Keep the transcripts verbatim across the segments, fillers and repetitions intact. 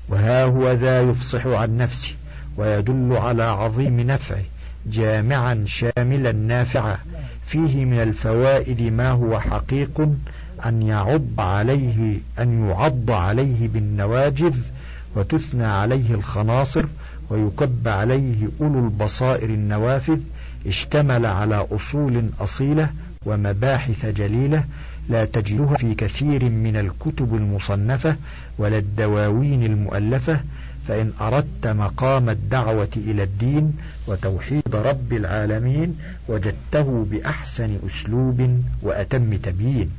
وها هو ذا يفصح عن نفسه ويدل على عظيم نفعه، جامعا شاملا نافعا، فيه من الفوائد ما هو حقيق أن يعض عليه أن يعض عليه بالنواجذ، وتثنى عليه الخناصر، ويكب عليه أولو البصائر النوافذ. اشتمل على أصول أصيلة ومباحث جليلة لا تجدها في كثير من الكتب المصنفة ولا الدواوين المؤلفة. فإن أردت مقام الدعوة إلى الدين وتوحيد رب العالمين وجدته بأحسن أسلوب وأتم تبيين.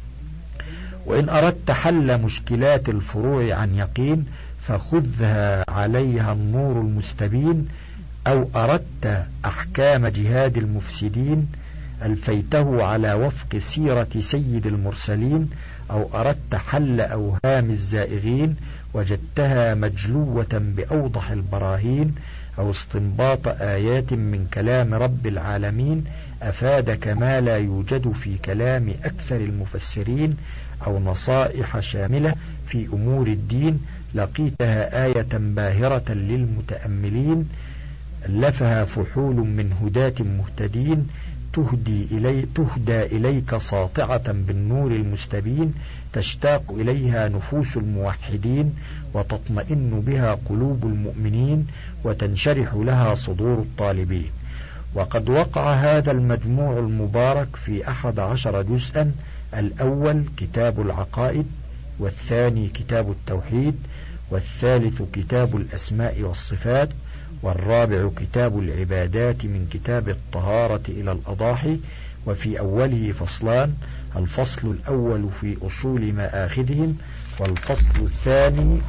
وإن أردت حل مشكلات الفروع عن يقين فخذها عليها النور المستبين. أو أردت أحكام جهاد المفسدين ألفيته على وفق سيرة سيد المرسلين. أو أردت حل أوهام الزائغين وجدتها مجلوة بأوضح البراهين. أو استنباط آيات من كلام رب العالمين أفادك ما لا يوجد في كلام أكثر المفسرين. أو نصائح شاملة في أمور الدين لقيتها آية باهرة للمتأملين ألفها فحول من هداة مهتدين تهدي إلي تهدى إليك ساطعة بالنور المستبين، تشتاق إليها نفوس الموحدين وتطمئن بها قلوب المؤمنين وتنشرح لها صدور الطالبين. وقد وقع هذا المجموع المبارك في أحد عشر جزءا: الأول كتاب العقائد، والثاني كتاب التوحيد، والثالث كتاب الأسماء والصفات، والرابع كتاب العبادات من كتاب الطهارة إلى الأضاحي. وفي أوله فصلان: الفصل الأول في أصول مآخذهم، والفصل الثاني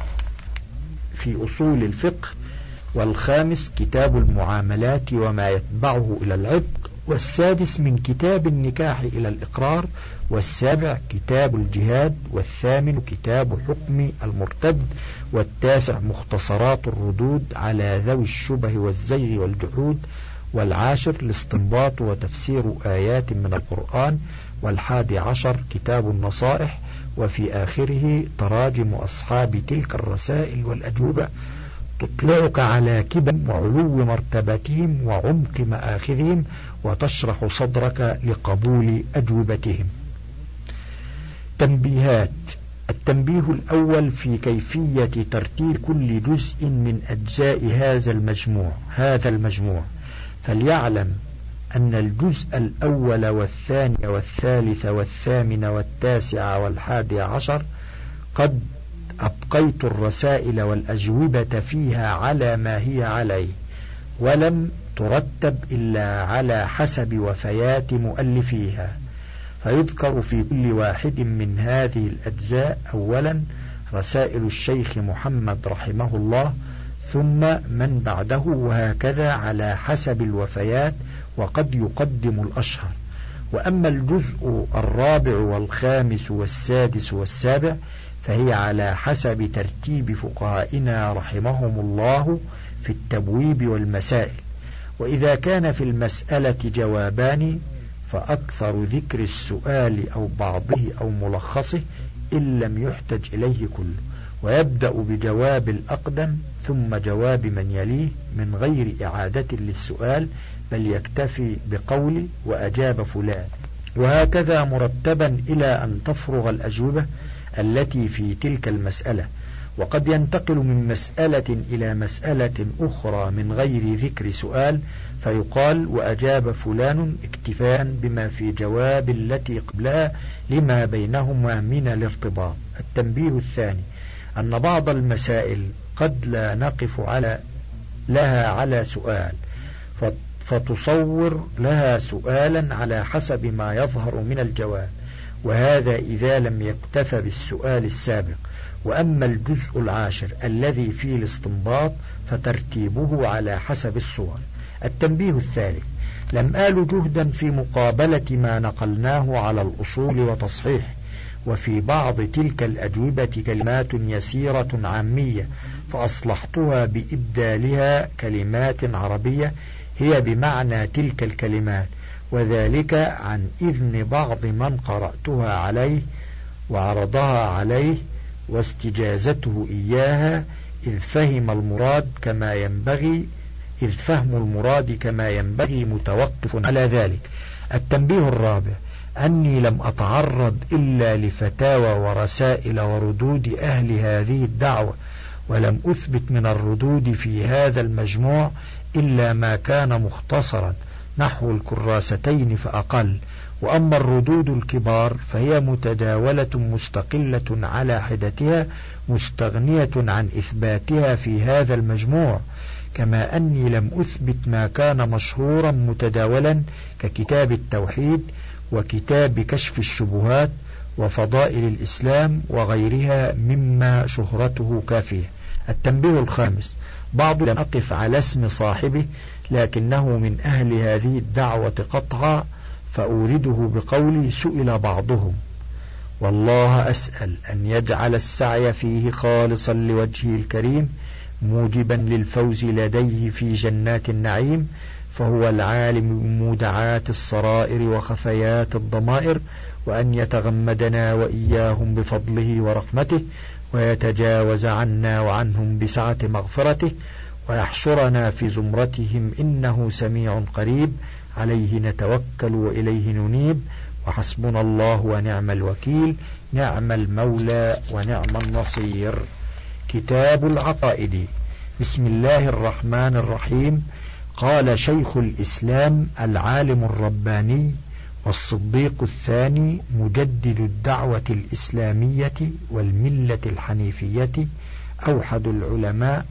في أصول الفقه، والخامس كتاب المعاملات وما يتبعه إلى العتق، والسادس من كتاب النكاح إلى الإقرار، والسابع كتاب الجهاد، والثامن كتاب حكم المرتد، والتاسع مختصرات الردود على ذوي الشبه والزيغ والجحود، والعاشر الاستنباط وتفسير آيات من القرآن، والحادي عشر كتاب النصائح. وفي آخره تراجم أصحاب تلك الرسائل والأجوبة تطلعك على كبر وعلو مرتبتهم وعمق مآخذهم وتشرح صدرك لقبول أجوبتهم. تنبيهات: التنبيه الأول في كيفية ترتيب كل جزء من أجزاء هذا المجموع هذا المجموع فليعلم أن الجزء الأول والثاني والثالث والثامن والتاسع والحادي عشر قد أبقيت الرسائل والأجوبة فيها على ما هي عليه، ولم ترتب إلا على حسب وفيات مؤلفيها. فيذكر في كل واحد من هذه الأجزاء أولا رسائل الشيخ محمد رحمه الله، ثم من بعده، وهكذا على حسب الوفيات، وقد يقدم الأشهر. وأما الجزء الرابع والخامس والسادس والسابع فهي على حسب ترتيب فقهائنا رحمهم الله في التبويب والمسائل. وإذا كان في المسألة جوابان فأكثر ذكر السؤال أو بعضه أو ملخصه إن لم يحتج إليه كله، ويبدأ بجواب الأقدم ثم جواب من يليه من غير إعادة للسؤال، بل يكتفي بقول وأجاب فلان، وهكذا مرتبا إلى أن تفرغ الأجوبة التي في تلك المسألة. وقد ينتقل من مسألة إلى مسألة أخرى من غير ذكر سؤال فيقال وأجاب فلان اكتفاء بما في جواب التي قبلها لما بينهما من الارتباط. التنبيه الثاني أن بعض المسائل قد لا نقف على لها على سؤال فتصور لها سؤالا على حسب ما يظهر من الجواب، وهذا إذا لم يكتف بالسؤال السابق. وأما الجزء العاشر الذي فيه الاستنباط فترتيبه على حسب الصور. التنبيه الثالث: لم آل جهدا في مقابلة ما نقلناه على الأصول وتصحيحه، وفي بعض تلك الأجوبة كلمات يسيرة عامية فأصلحتها بإبدالها كلمات عربية هي بمعنى تلك الكلمات، وذلك عن إذن بعض من قرأتها عليه وعرضها عليه واستجازته إياها، إذ فهم المراد كما ينبغي إذ فهم المراد كما ينبغي متوقف على ذلك. التنبيه الرابع: أني لم أتعرض إلا لفتاوى ورسائل وردود أهل هذه الدعوة، ولم أثبت من الردود في هذا المجموع إلا ما كان مختصرا نحو الكراستين فأقل، وأما الردود الكبار فهي متداولة مستقلة على حدتها مستغنية عن إثباتها في هذا المجموع، كما أني لم أثبت ما كان مشهورا متداولا ككتاب التوحيد وكتاب كشف الشبهات وفضائل الإسلام وغيرها مما شهرته كافية. التنبيه الخامس: بعض لم أقف على اسم صاحبه لكنه من أهل هذه الدعوة قطعا، فأورده بقولي: سئل بعضهم، والله أسأل أن يجعل السعي فيه خالصا لوجهه الكريم موجبا للفوز لديه في جنات النعيم، فهو العالم بمودعات السرائر وخفيات الضمائر، وأن يتغمدنا وإياهم بفضله ورحمته، ويتجاوز عنا وعنهم بسعة مغفرته، ويحشرنا في زمرتهم إنه سميع قريب، عليه نتوكل وإليه ننيب، وحسبنا الله ونعم الوكيل، نعم المولى ونعم النصير. كتاب العقائد. بسم الله الرحمن الرحيم. قال شيخ الإسلام العالم الرباني والصديق الثاني مجدد الدعوة الإسلامية والملة الحنيفية، أوحد العلماء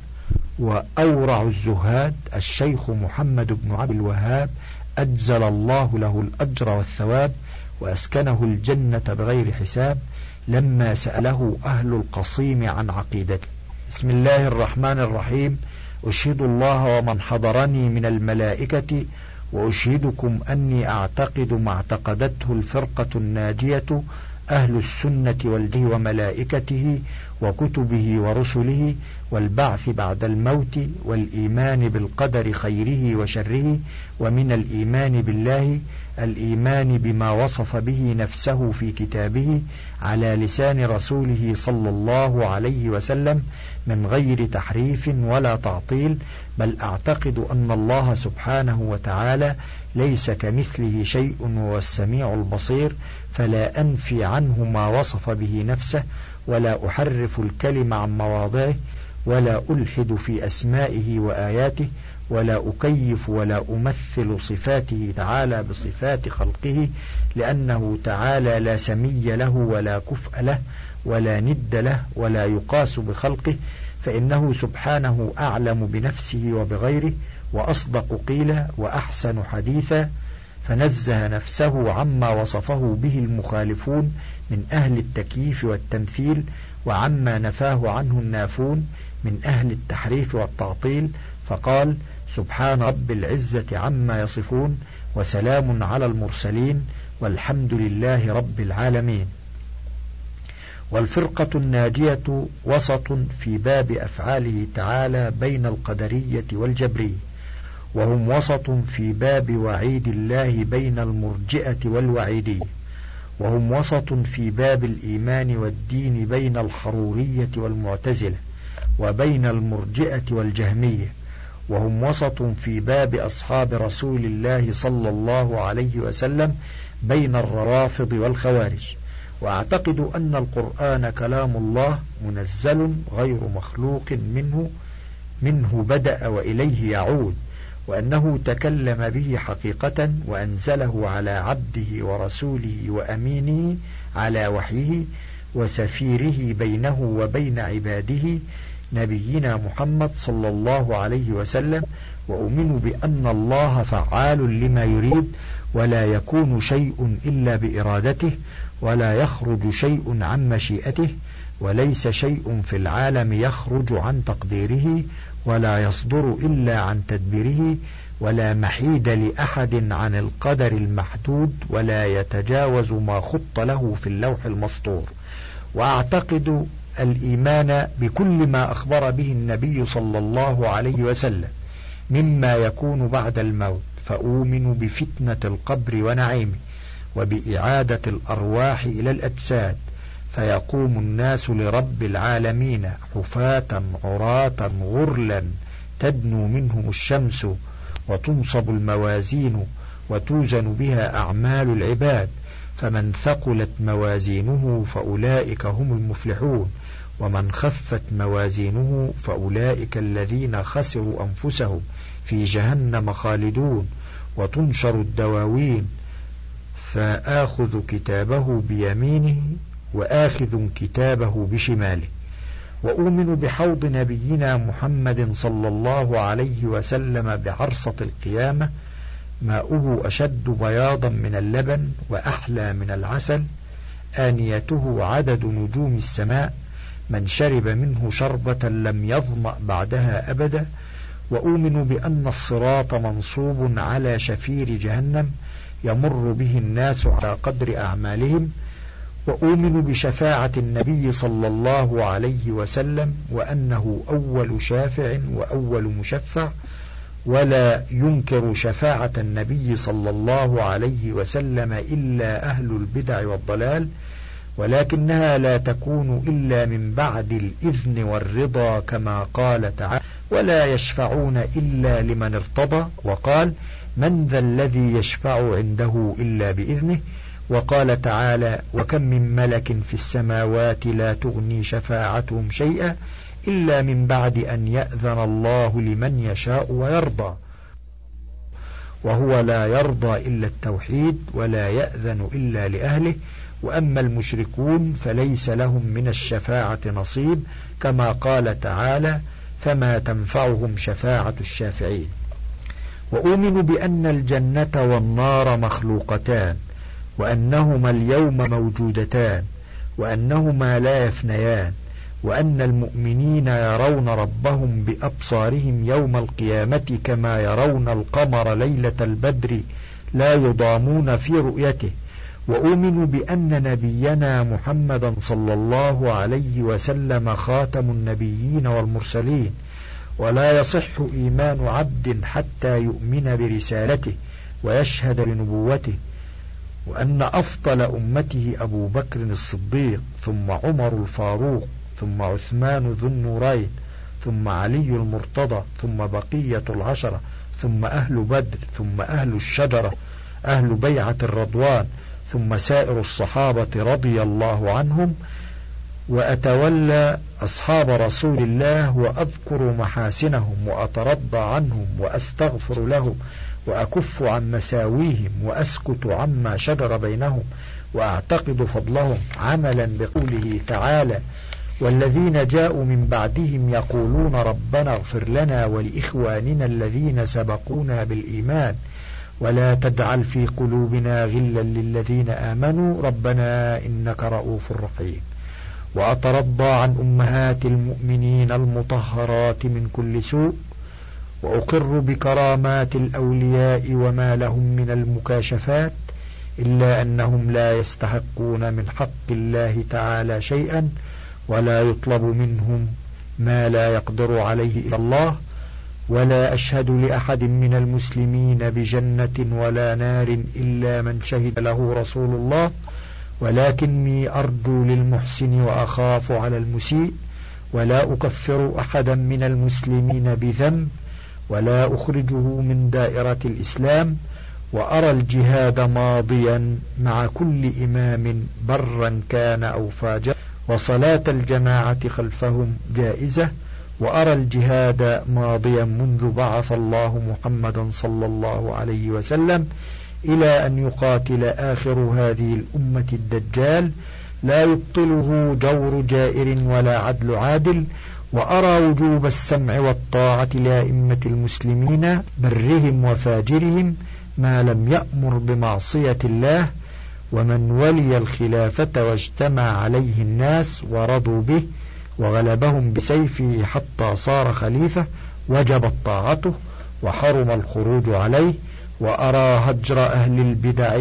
وأورع الزهاد، الشيخ محمد بن عبد الوهاب، أجزل الله له الأجر والثواب وأسكنه الجنة بغير حساب، لما سأله أهل القصيم عن عقيدته. بسم الله الرحمن الرحيم. أشهد الله ومن حضرني من الملائكة وأشهدكم أني أعتقد ما اعتقدته الفرقة الناجية أهل السنة والجه وملائكته وكتبه ورسله والبعث بعد الموت، والإيمان بالقدر خيره وشره، ومن الإيمان بالله الإيمان بما وصف به نفسه في كتابه على لسان رسوله صلى الله عليه وسلم من غير تحريف ولا تعطيل، بل أعتقد أن الله سبحانه وتعالى ليس كمثله شيء وهو السميع البصير، فلا أنفي عنه ما وصف به نفسه، ولا أحرف الكلم عن مواضعه، ولا ألحد في أسمائه وآياته، ولا أكيف ولا أمثل صفاته تعالى بصفات خلقه، لأنه تعالى لا سمي له ولا كفء له ولا ند له ولا يقاس بخلقه، فإنه سبحانه أعلم بنفسه وبغيره وأصدق قيلا وأحسن حديثا، فنزه نفسه عما وصفه به المخالفون من أهل التكييف والتمثيل، وعما نفاه عنه النافون من أهل التحريف والتعطيل، فقال: سبحان رب العزة عما يصفون، وسلام على المرسلين، والحمد لله رب العالمين. والفرقة الناجية وسط في باب أفعاله تعالى بين القدرية والجبرية، وهم وسط في باب وعيد الله بين المرجئة والوعيدية، وهم وسط في باب الإيمان والدين بين الحرورية والمعتزلة وبين المرجئة والجهمية، وهم وسط في باب أصحاب رسول الله صلى الله عليه وسلم بين الروافض والخوارج. وأعتقد أن القرآن كلام الله منزل غير مخلوق منه منه بدأ وإليه يعود، وأنه تكلم به حقيقة وأنزله على عبده ورسوله وأمينه على وحيه وسفيره بينه وبين عباده نبينا محمد صلى الله عليه وسلم. وأؤمن بأن الله فعال لما يريد، ولا يكون شيء إلا بإرادته، ولا يخرج شيء عن مشيئته، وليس شيء في العالم يخرج عن تقديره، ولا يصدر إلا عن تدبيره، ولا محيد لأحد عن القدر المحدود، ولا يتجاوز ما خط له في اللوح المسطور. وأعتقد الإيمان بكل ما أخبر به النبي صلى الله عليه وسلم مما يكون بعد الموت، فأؤمن بفتنة القبر ونعيمه، وبإعادة الأرواح إلى الأجساد، فيقوم الناس لرب العالمين حفاة عراة غرلا تدنو منهم الشمس، وتنصب الموازين وتوزن بها أعمال العباد، فمن ثقلت موازينه فأولئك هم المفلحون، ومن خفت موازينه فأولئك الذين خسروا أنفسهم في جهنم خالدون. وتنشر الدواوين، فآخذ كتابه بيمينه وآخذ كتابه بشماله. وأؤمن بحوض نبينا محمد صلى الله عليه وسلم بعرصة القيامة، ماؤه أشد بياضا من اللبن وأحلى من العسل، آنيته عدد نجوم السماء، من شرب منه شربة لم يظمأ بعدها أبدا. وأؤمن بأن الصراط منصوب على شفير جهنم يمر به الناس على قدر أعمالهم. وأؤمن بشفاعة النبي صلى الله عليه وسلم، وأنه أول شافع وأول مشفع، ولا ينكر شفاعة النبي صلى الله عليه وسلم إلا أهل البدع والضلال، ولكنها لا تكون إلا من بعد الإذن والرضا، كما قال تعالى: ولا يشفعون إلا لمن ارتضى، وقال: من ذا الذي يشفع عنده إلا بإذنه، وقال تعالى: وكم من ملك في السماوات لا تغني شفاعتهم شيئا إلا من بعد أن يأذن الله لمن يشاء ويرضى. وهو لا يرضى إلا التوحيد ولا يأذن إلا لأهله. وأما المشركون فليس لهم من الشفاعة نصيب، كما قال تعالى: فما تنفعهم شفاعة الشافعين. وأؤمن بأن الجنة والنار مخلوقتان، وأنهما اليوم موجودتان، وأنهما لا يفنيان، وأن المؤمنين يرون ربهم بأبصارهم يوم القيامة كما يرون القمر ليلة البدر لا يضامون في رؤيته. وأؤمن بأن نبينا محمدا صلى الله عليه وسلم خاتم النبيين والمرسلين، ولا يصح إيمان عبد حتى يؤمن برسالته ويشهد لنبوته. وأن أفضل أمته أبو بكر الصديق، ثم عمر الفاروق، ثم عثمان ذو النورين، ثم علي المرتضى، ثم بقية العشرة، ثم أهل بدر، ثم أهل الشجرة أهل بيعة الرضوان، ثم سائر الصحابة رضي الله عنهم. وأتولى أصحاب رسول الله وأذكر محاسنهم وأترضى عنهم وأستغفر لهم وأكف عن مساويهم وأسكت عما شجر بينهم وأعتقد فضلهم، عملا بقوله تعالى: والذين جاءوا من بعدهم يقولون ربنا اغفر لنا ولإخواننا الذين سبقونا بالإيمان ولا تجعل في قلوبنا غلا للذين آمنوا ربنا إنك رؤوف رحيم. وأترضى عن أمهات المؤمنين المطهرات من كل سوء، وأقر بكرامات الأولياء وما لهم من المكاشفات، إلا أنهم لا يستحقون من حق الله تعالى شيئا، ولا يطلب منهم ما لا يقدر عليه إلا الله. ولا أشهد لأحد من المسلمين بجنة ولا نار إلا من شهد له رسول الله، ولكني أرجو للمحسن وأخاف على المسيء، ولا أكفر أحدا من المسلمين بذنب، ولا أخرجه من دائرة الإسلام. وأرى الجهاد ماضيا مع كل إمام برا كان أو فاجرا، وصلاة الجماعة خلفهم جائزة. وأرى الجهاد ماضيا منذ بعث الله محمدا صلى الله عليه وسلم إلى أن يقاتل آخر هذه الأمة الدجال، لا يبطله جور جائر ولا عدل عادل. وأرى وجوب السمع والطاعة لأئمة المسلمين برهم وفاجرهم ما لم يأمر بمعصية الله. ومن ولي الخلافة واجتمع عليه الناس ورضوا به وغلبهم بسيفه حتى صار خليفة وجبت طاعته وحرم الخروج عليه. وأرى هجر أهل البدع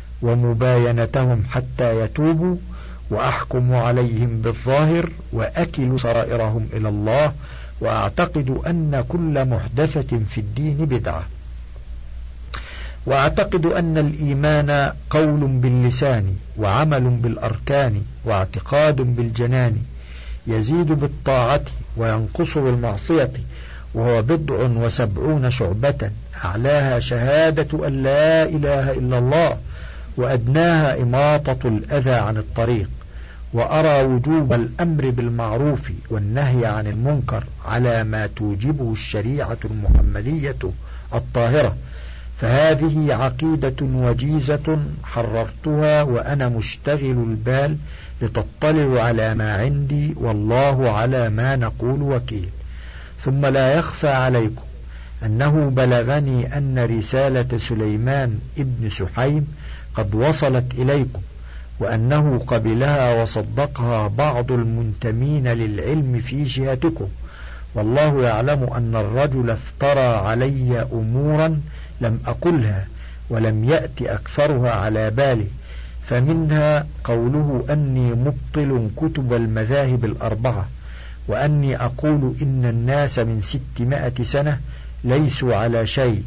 ومباينتهم حتى يتوبوا، وأحكم عليهم بالظاهر وأكل سرائرهم إلى الله. وأعتقد أن كل محدثة في الدين بدعة. وأعتقد أن الإيمان قول باللسان وعمل بالأركان واعتقاد بالجنان، يزيد بالطاعة وينقص بالمعصية، وهو بضع وسبعون شعبة، أعلاها شهادة أن لا إله إلا الله، وأدناها إماطة الأذى عن الطريق. وأرى وجوب الأمر بالمعروف والنهي عن المنكر على ما توجبه الشريعة المحمدية الطاهرة، فهذه عقيدة وجيزة حررتها وأنا مشتغل البال لتطلع على ما عندي، والله على ما نقول وكيل. ثم لا يخفى عليكم أنه بلغني أن رسالة سليمان ابن سحيم قد وصلت إليكم، وأنه قبلها وصدقها بعض المنتمين للعلم في جهتكم، والله يعلم أن الرجل افترى علي أمورا لم أقلها ولم يأت أكثرها على بالي، فمنها قوله أني مبطل كتب المذاهب الأربعة، وأني أقول إن الناس من ستمائة سنة ليسوا على شيء،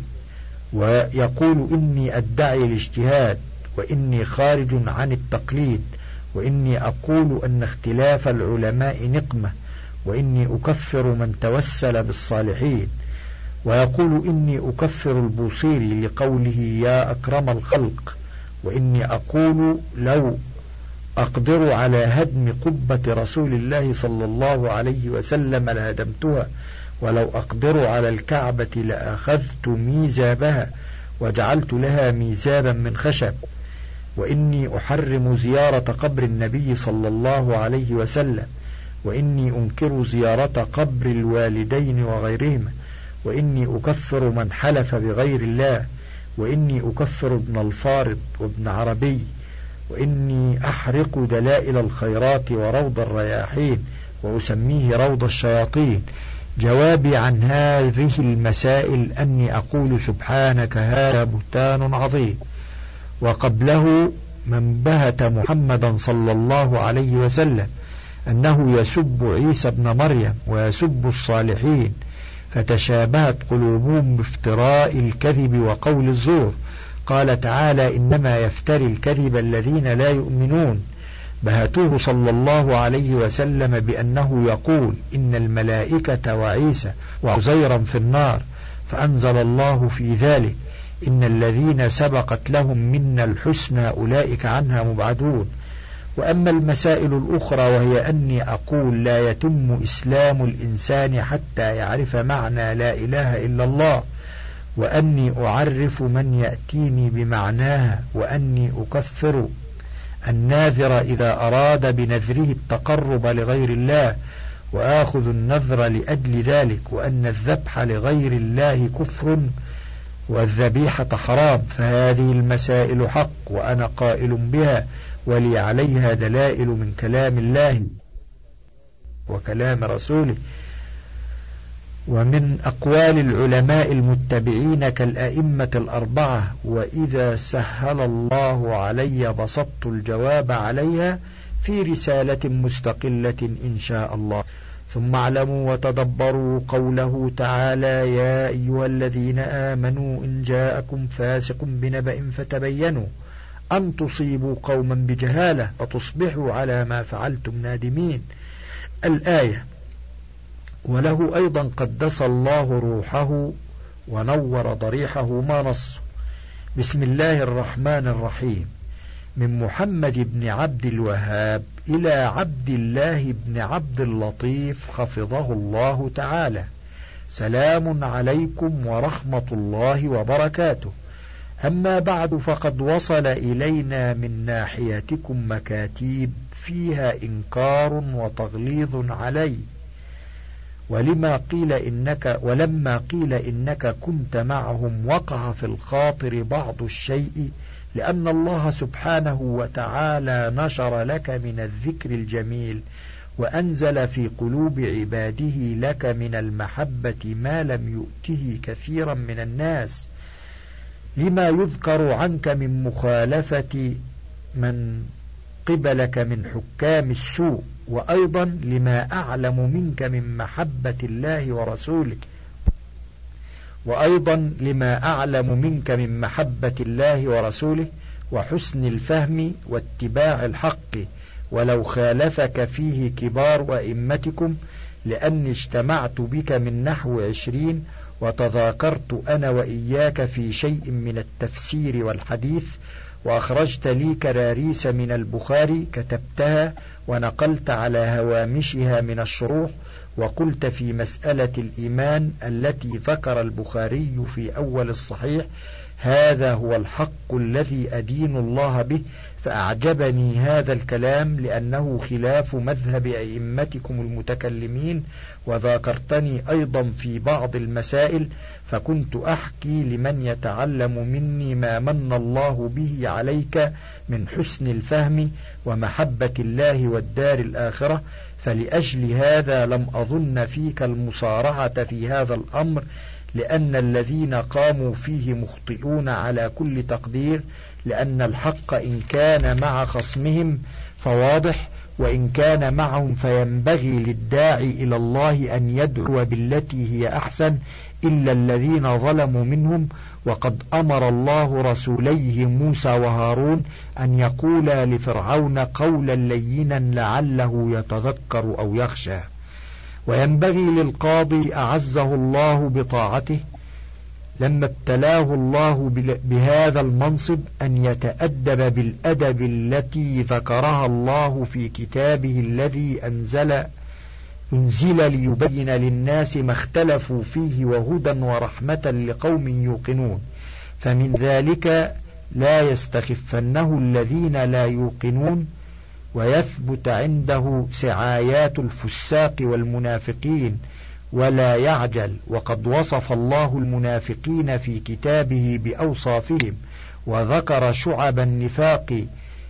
ويقول إني أدعي الاجتهاد، وإني خارج عن التقليد، وإني أقول أن اختلاف العلماء نقمة، وإني أكفر من توسل بالصالحين، ويقول إني أكفر البوصيري لقوله يا أكرم الخلق، وإني أقول لو أقدر على هدم قبة رسول الله صلى الله عليه وسلم لهدمتها، ولو أقدر على الكعبة لأخذت ميزابها وجعلت لها ميزابا من خشب، وإني أحرم زيارة قبر النبي صلى الله عليه وسلم، وإني أنكر زيارة قبر الوالدين وغيرهما، وإني أكفر من حلف بغير الله، وإني أكفر ابن الفارض وابن عربي، وإني أحرق دلائل الخيرات وروض الرياحين وأسميه روض الشياطين. جوابي عن هذه المسائل أني أقول سبحانك هذا بهتان عظيم. وقبله من بهت محمدا صلى الله عليه وسلم أنه يسب عيسى ابن مريم ويسب الصالحين، فتشابهت قلوبهم بافتراء الكذب وقول الزور. قال تعالى إنما يفتري الكذب الذين لا يؤمنون. بهتوه صلى الله عليه وسلم بأنه يقول إن الملائكة وعيسى وعزيرا في النار، فأنزل الله في ذلك إن الذين سبقت لهم منا الحسنى أولئك عنها مبعدون. وأما المسائل الأخرى وهي أني أقول لا يتم إسلام الإنسان حتى يعرف معنى لا إله إلا الله، وأني أعرف من يأتيني بمعناها، وأني أكفر الناذر إذا أراد بنذره التقرب لغير الله وآخذ النذر لأجل ذلك، وأن الذبح لغير الله كفر والذبيحة حرام، فهذه المسائل حق وأنا قائل بها، ولي عليها دلائل من كلام الله وكلام رسوله ومن أقوال العلماء المتبعين كالأئمة الأربعة، وإذا سهل الله علي بسطت الجواب عليها في رسالة مستقلة إن شاء الله. ثم اعلموا وتدبروا قوله تعالى يا أيها الذين آمنوا إن جاءكم فاسق بنبأ فتبينوا أن تصيبوا قوما بجهالة فتصبحوا على ما فعلتم نادمين، الآية. وله أيضا قدس الله روحه ونور ضريحه ما نص. بسم الله الرحمن الرحيم. من محمد بن عبد الوهاب إلى عبد الله بن عبد اللطيف حفظه الله تعالى. سلام عليكم ورحمة الله وبركاته. أما بعد، فقد وصل إلينا من ناحيتكم مكاتيب فيها إنكار وتغليظ علي، ولما قيل إنك ولما قيل إنك كنت معهم وقع في الخاطر بعض الشيء، لأن الله سبحانه وتعالى نشر لك من الذكر الجميل وأنزل في قلوب عباده لك من المحبة ما لم يؤته كثيرا من الناس، لما يذكر عنك من مخالفة من قبلك من حكام السوء، وأيضا لما أعلم منك من محبة الله ورسوله وأيضا لما أعلم منك من محبة الله ورسوله وحسن الفهم واتباع الحق، ولو خالفك فيه كبار أئمتكم، لأني اجتمعت بك من نحو عشرين، وتذاكرت أنا وإياك في شيء من التفسير والحديث، وأخرجت لي كراريس من البخاري كتبتها ونقلت على هوامشها من الشروح، وقلت في مسألة الإيمان التي ذكر البخاري في أول الصحيح: هذا هو الحق الذي أدين الله به. فأعجبني هذا الكلام لأنه خلاف مذهب أئمتكم المتكلمين. وذاكرتني أيضا في بعض المسائل، فكنت أحكي لمن يتعلم مني ما من الله به عليك من حسن الفهم ومحبة الله والدار الآخرة، فلأجل هذا لم أظن فيك المصارعة في هذا الأمر، لأن الذين قاموا فيه مخطئون على كل تقدير، لأن الحق إن كان مع خصمهم فواضح، وإن كان معهم فينبغي للداعي إلى الله أن يدعو بالتي هي أحسن إلا الذين ظلموا منهم. وقد أمر الله رسوليه موسى وهارون أن يقولا لفرعون قولا لينا لعله يتذكر أو يخشى. وينبغي للقاضي أعزه الله بطاعته لما ابتلاه الله بهذا المنصب أن يتأدب بالأدب التي ذكرها الله في كتابه الذي أنزل أنزل ليبين للناس ما اختلفوا فيه وهدى ورحمة لقوم يوقنون. فمن ذلك لا يستخفنه الذين لا يوقنون، ويثبت عنده سعايات الفساق والمنافقين ولا يعجل. وقد وصف الله المنافقين في كتابه بأوصافهم، وذكر شعب النفاق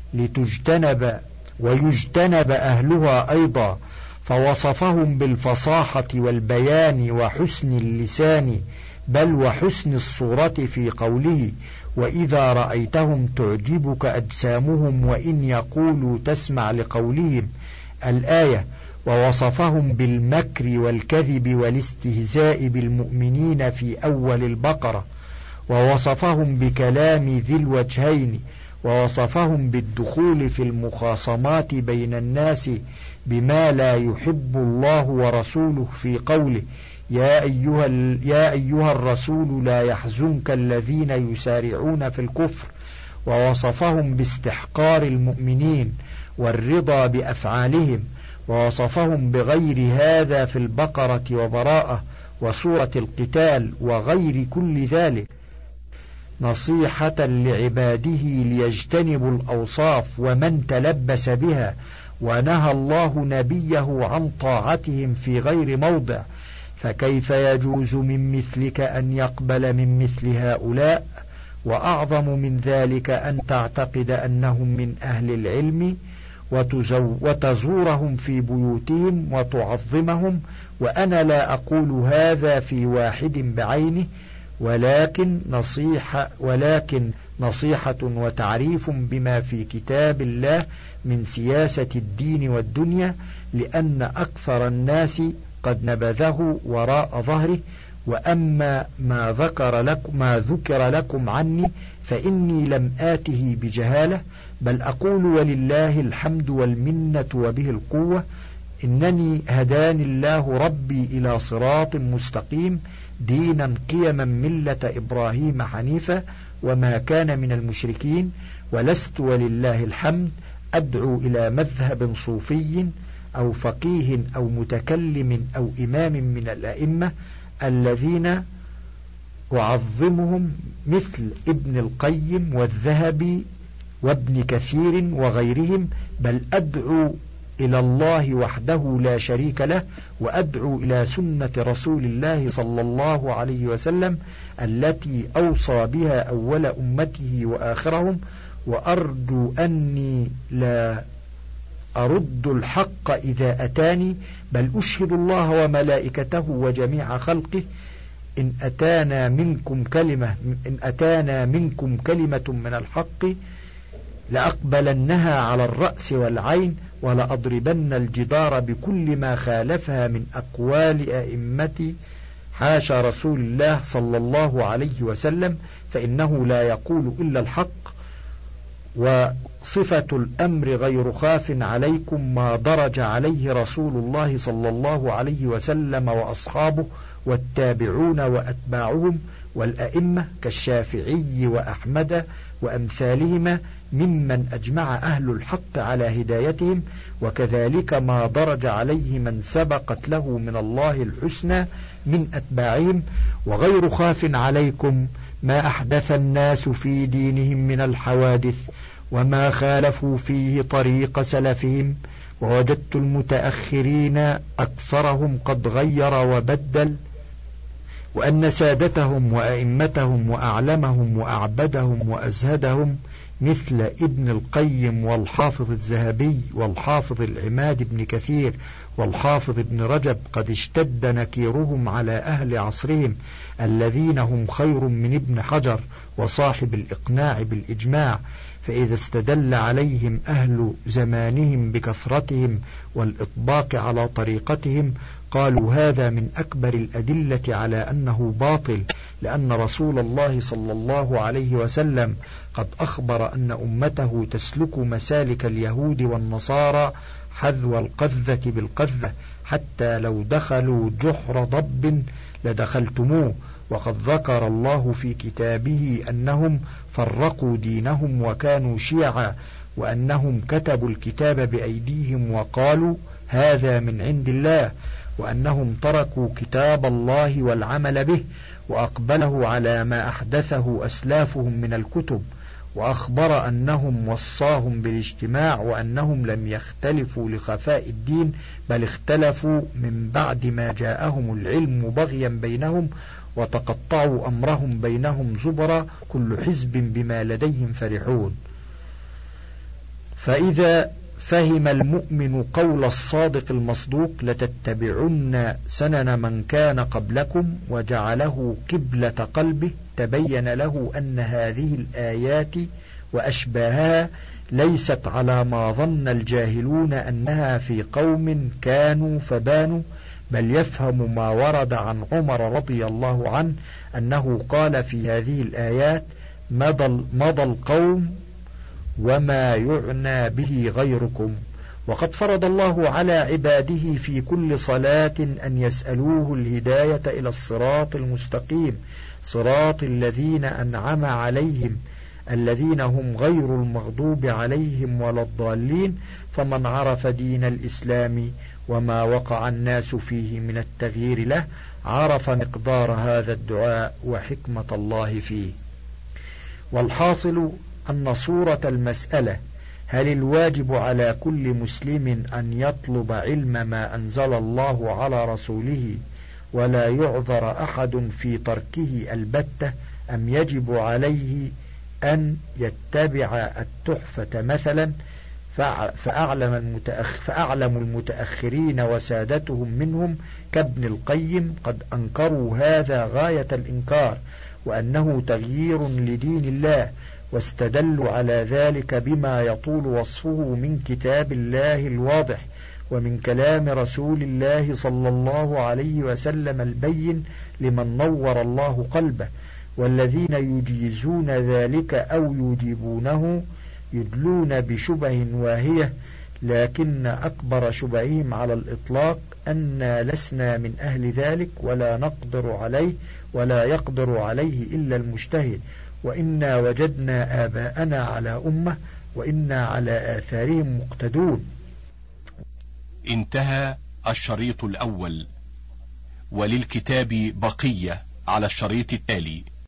لتجتنب ويجتنب أهلها أيضا، فوصفهم بالفصاحة والبيان وحسن اللسان، بل وحسن الصورة في قوله: وإذا رأيتهم تعجبك أجسامهم وإن يقولوا تسمع لقولهم، الآية. ووصفهم بالمكر والكذب والاستهزاء بالمؤمنين في أول البقرة، ووصفهم بكلام ذي الوجهين، ووصفهم بالدخول في المخاصمات بين الناس بما لا يحب الله ورسوله في قوله: يا أيها, يا أيها الرسول لا يحزنك الذين يسارعون في الكفر. ووصفهم باستحقار المؤمنين والرضا بأفعالهم، ووصفهم بغير هذا في البقرة وبراءة وسورة القتال وغير كل ذلك، نصيحة لعباده ليجتنبوا الأوصاف ومن تلبس بها. ونهى الله نبيه عن طاعتهم في غير موضع، فكيف يجوز من مثلك أن يقبل من مثل هؤلاء؟ وأعظم من ذلك أن تعتقد أنهم من أهل العلم وتزورهم في بيوتهم وتعظمهم. وأنا لا أقول هذا في واحد بعينه، ولكن نصيحة, ولكن نصيحة وتعريف بما في كتاب الله من سياسة الدين والدنيا، لأن أكثر الناس قد نبذه وراء ظهره. وأما ما ذكر لكم, ما ذكر لكم عني فإني لم آته بجهالة، بل أقول ولله الحمد والمنة وبه القوة، إنني هداني الله ربي إلى صراط مستقيم دينا قيما ملة إبراهيم حنيفا وما كان من المشركين، ولست ولله الحمد أدعو إلى مذهب صوفي أو فقيه أو متكلم أو إمام من الأئمة الذين أعظمهم مثل ابن القيم والذهبي وابن كثير وغيرهم، بل أدعو إلى الله وحده لا شريك له، وأدعو إلى سنة رسول الله صلى الله عليه وسلم التي أوصى بها أول أمته وآخرهم، وأرجو أني لا أرد الحق إذا أتاني، بل أشهد الله وملائكته وجميع خلقه إن أتانا منكم كلمة إن أتانا منكم كلمة من الحق لأقبلنها على الرأس والعين، ولأضربن الجدار بكل ما خالفها من أقوال أئمتي حاشا رسول الله صلى الله عليه وسلم، فإنه لا يقول إلا الحق. وصفة الأمر غير خاف عليكم ما درج عليه رسول الله صلى الله عليه وسلم وأصحابه والتابعون وأتباعهم والأئمة كالشافعي وأحمد وأمثالهما ممن أجمع أهل الحق على هدايتهم، وكذلك ما درج عليه من سبقت له من الله الحسنى من أتباعهم. وغير خاف عليكم ما أحدث الناس في دينهم من الحوادث وما خالفوا فيه طريق سلفهم، ووجدت المتأخرين أكثرهم قد غير وبدل، وأن سادتهم وأئمتهم وأعلمهم وأعبدهم وأزهدهم مثل ابن القيم والحافظ الذهبي والحافظ العماد بن كثير والحافظ ابن رجب قد اشتد نكيرهم على أهل عصرهم الذين هم خير من ابن حجر وصاحب الإقناع بالإجماع. فإذا استدل عليهم أهل زمانهم بكثرتهم والإطباق على طريقتهم قالوا هذا من أكبر الأدلة على أنه باطل، لأن رسول الله صلى الله عليه وسلم قد أخبر أن أمته تسلك مسالك اليهود والنصارى حذو القذة بالقذة، حتى لو دخلوا جحر ضب لدخلتموه. وقد ذكر الله في كتابه أنهم فرقوا دينهم وكانوا شيعا، وأنهم كتبوا الكتاب بأيديهم وقالوا هذا من عند الله، وأنهم تركوا كتاب الله والعمل به وأقبله على ما أحدثه أسلافهم من الكتب، وأخبر أنهم وصاهم بالاجتماع وأنهم لم يختلفوا لخفاء الدين، بل اختلفوا من بعد ما جاءهم العلم بغيا بينهم، وتقطعوا أمرهم بينهم زبرا كل حزب بما لديهم فرحون. فإذا فهم المؤمن قول الصادق المصدوق لتتبعن سنن من كان قبلكم وجعله قبلة قلبه، تبين له أن هذه الآيات وأشباهها ليست على ما ظن الجاهلون أنها في قوم كانوا فبانوا، بل يفهم ما ورد عن عمر رضي الله عنه أنه قال في هذه الآيات مضى القوم وما يعنى به غيركم. وقد فرض الله على عباده في كل صلاة أن يسألوه الهداية إلى الصراط المستقيم، صراط الذين أنعم عليهم الذين هم غير المغضوب عليهم ولا الضالين. فمن عرف دين الإسلام وما وقع الناس فيه من التغيير له عرف مقدار هذا الدعاء وحكمة الله فيه. والحاصل أن صورة المسألة هل الواجب على كل مسلم أن يطلب علم ما أنزل الله على رسوله ولا يعذر أحد في تركه البتة، أم يجب عليه أن يتبع التحفة مثلا؟ فأعلم, المتأخ فأعلم المتأخرين وسادتهم منهم كابن القيم قد أنكروا هذا غاية الإنكار، وأنه تغيير لدين الله، واستدلوا على ذلك بما يطول وصفه من كتاب الله الواضح ومن كلام رسول الله صلى الله عليه وسلم البين لمن نور الله قلبه. والذين يجيزون ذلك أو يجيبونه يدلون بشبه واهية، لكن أكبر شبههم على الإطلاق أن لسنا من أهل ذلك ولا نقدر عليه ولا يقدر عليه إلا المجتهد، وإنا وجدنا آباءنا على أمة وإنا على آثارهم مقتدون. انتهى الشريط الأول، وللكتاب بقية على الشريط التالي.